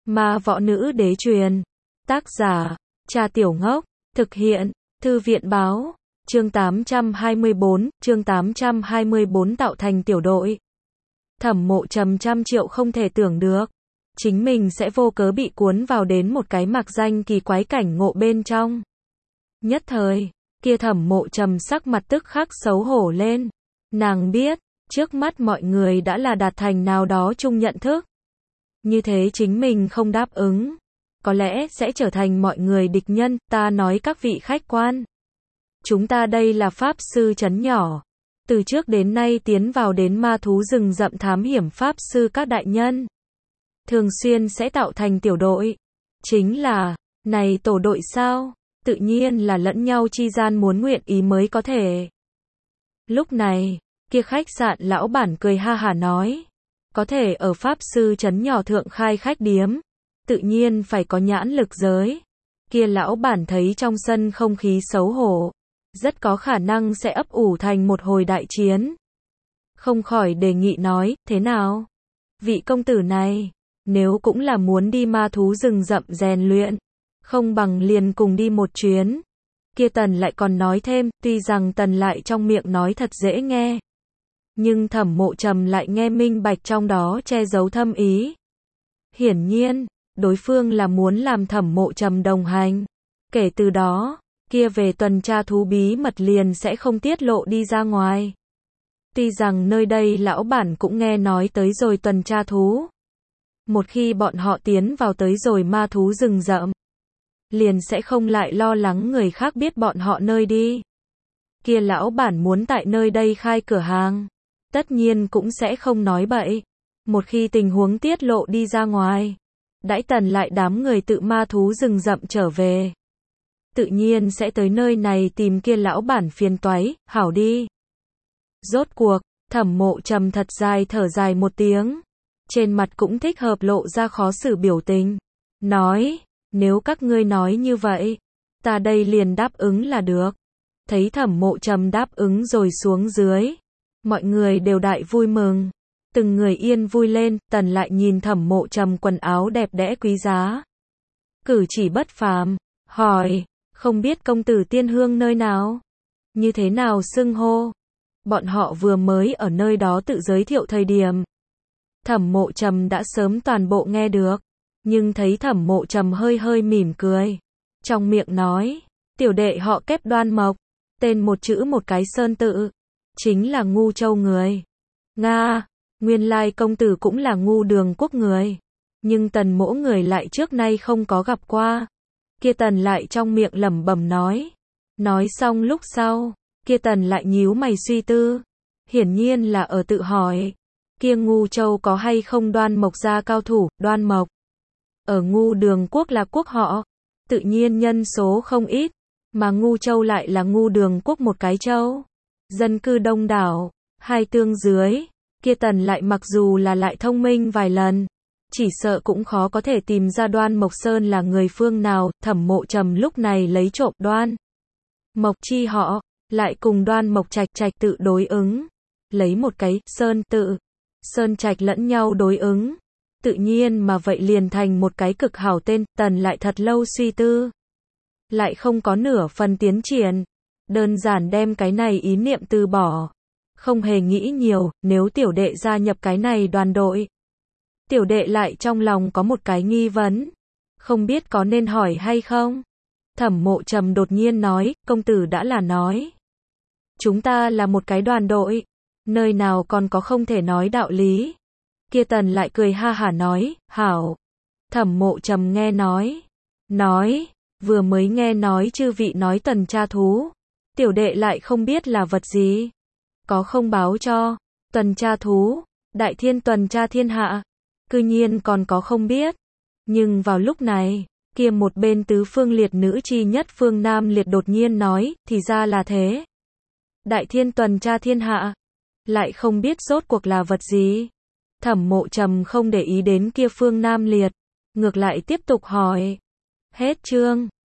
Ma võ nữ đế truyền. Tác giả, Cha Tiểu Ngốc. Thực hiện, Thư viện báo. Chương 824 tạo thành tiểu đội. Thẩm Mộ Trầm trăm triệu không thể tưởng được. Chính mình sẽ vô cớ bị cuốn vào đến một cái mạc danh kỳ quái cảnh ngộ bên trong. Nhất thời, kia Thẩm Mộ Trầm sắc mặt tức khắc xấu hổ lên. Nàng biết, trước mắt mọi người đã là đạt thành nào đó chung nhận thức. Như thế chính mình không đáp ứng, có lẽ sẽ trở thành mọi người địch nhân. Ta nói các vị khách quan, chúng ta đây là pháp sư trấn nhỏ, từ trước đến nay tiến vào đến ma thú rừng rậm thám hiểm pháp sư các đại nhân, thường xuyên sẽ tạo thành tiểu đội. Chính là, này tổ đội sao? Tự nhiên là lẫn nhau chi gian muốn nguyện ý mới có thể. Lúc này, kia khách sạn lão bản cười ha hả nói, có thể ở pháp sư trấn nhỏ thượng khai khách điếm, tự nhiên phải có nhãn lực giới. Kia lão bản thấy trong sân không khí xấu hổ, rất có khả năng sẽ ấp ủ thành một hồi đại chiến. Không khỏi đề nghị nói, thế nào? Vị công tử này, nếu cũng là muốn đi ma thú rừng rậm rèn luyện, không bằng liền cùng đi một chuyến. Kia Tần lại còn nói thêm, tuy rằng Tần lại trong miệng nói thật dễ nghe, nhưng Thẩm Mộ Trầm lại nghe minh bạch trong đó che giấu thâm ý. Hiển nhiên, đối phương là muốn làm Thẩm Mộ Trầm đồng hành. Kể từ đó, kia về tuần tra thú bí mật liền sẽ không tiết lộ đi ra ngoài. Tuy rằng nơi đây lão bản cũng nghe nói tới rồi tuần tra thú. Một khi bọn họ tiến vào tới rồi ma thú rừng rậm, liền sẽ không lại lo lắng người khác biết bọn họ nơi đi. Kia lão bản muốn tại nơi đây khai cửa hàng, tất nhiên cũng sẽ không nói bậy. Một khi tình huống tiết lộ đi ra ngoài, đãi Tần lại đám người tự ma thú rừng rậm trở về, tự nhiên sẽ tới nơi này tìm kia lão bản phiền toái. Hảo đi. Rốt cuộc, Thẩm Mộ Trầm thật dài thở dài một tiếng, trên mặt cũng thích hợp lộ ra khó xử biểu tình, nói, nếu các ngươi nói như vậy, ta đây liền đáp ứng là được. Thấy Thẩm Mộ Trầm đáp ứng rồi xuống dưới, mọi người đều đại vui mừng, từng người yên vui lên. Tần lại nhìn Thẩm Mộ Trầm quần áo đẹp đẽ quý giá, cử chỉ bất phàm, hỏi, không biết công tử Tiên Hương nơi nào? Như thế nào xưng hô? Bọn họ vừa mới ở nơi đó tự giới thiệu thời điểm, Thẩm Mộ Trầm đã sớm toàn bộ nghe được, nhưng thấy Thẩm Mộ Trầm hơi hơi mỉm cười, trong miệng nói, tiểu đệ họ Kép Đoan Mộc, tên một chữ một cái sơn tự, chính là Ngu Châu người. Nga, nguyên lai công tử cũng là Ngu Đường quốc người, nhưng Tần mỗ người lại trước nay không có gặp qua. Kia Tần lại trong miệng lẩm bẩm nói. Nói xong lúc sau, kia Tần lại nhíu mày suy tư, hiển nhiên là ở tự hỏi, kia Ngu Châu có hay không Đoan Mộc gia cao thủ. Đoan Mộc ở Ngu Đường quốc là quốc họ, tự nhiên nhân số không ít, mà Ngu Châu lại là Ngu Đường quốc một cái châu, dân cư đông đảo, hai tương dưới. Kia Tần lại mặc dù là lại thông minh vài lần, chỉ sợ cũng khó có thể tìm ra Đoan Mộc Sơn là người phương nào. Thẩm Mộ Trầm lúc này lấy trộm Đoan Mộc chi họ, lại cùng Đoan Mộc Trạch Trạch tự đối ứng, lấy một cái Sơn tự, Sơn Trạch lẫn nhau đối ứng, tự nhiên mà vậy liền thành một cái cực hảo tên. Tần lại thật lâu suy tư, lại không có nửa phần tiến triển, đơn giản đem cái này ý niệm từ bỏ, không hề nghĩ nhiều. Nếu tiểu đệ gia nhập cái này đoàn đội, tiểu đệ lại trong lòng có một cái nghi vấn, không biết có nên hỏi hay không. Thẩm Mộ Trầm đột nhiên nói, công tử đã là nói, chúng ta là một cái đoàn đội, nơi nào còn có không thể nói đạo lý. Kia Tần lại cười ha hả nói, hảo. Thẩm Mộ Trầm nghe nói, vừa mới nghe nói chư vị nói tuần tra thú, tiểu đệ lại không biết là vật gì, có không báo cho. Tuần tra thú, Đại Thiên tuần tra thiên hạ, cư nhiên còn có không biết. Nhưng vào lúc này, kia một bên tứ phương liệt nữ chi nhất phương Nam Liệt đột nhiên nói, thì ra là thế. Đại Thiên tuần tra thiên hạ, lại không biết rốt cuộc là vật gì. Thẩm Mộ Trầm không để ý đến kia phương Nam Liệt, ngược lại tiếp tục hỏi. Hết chương.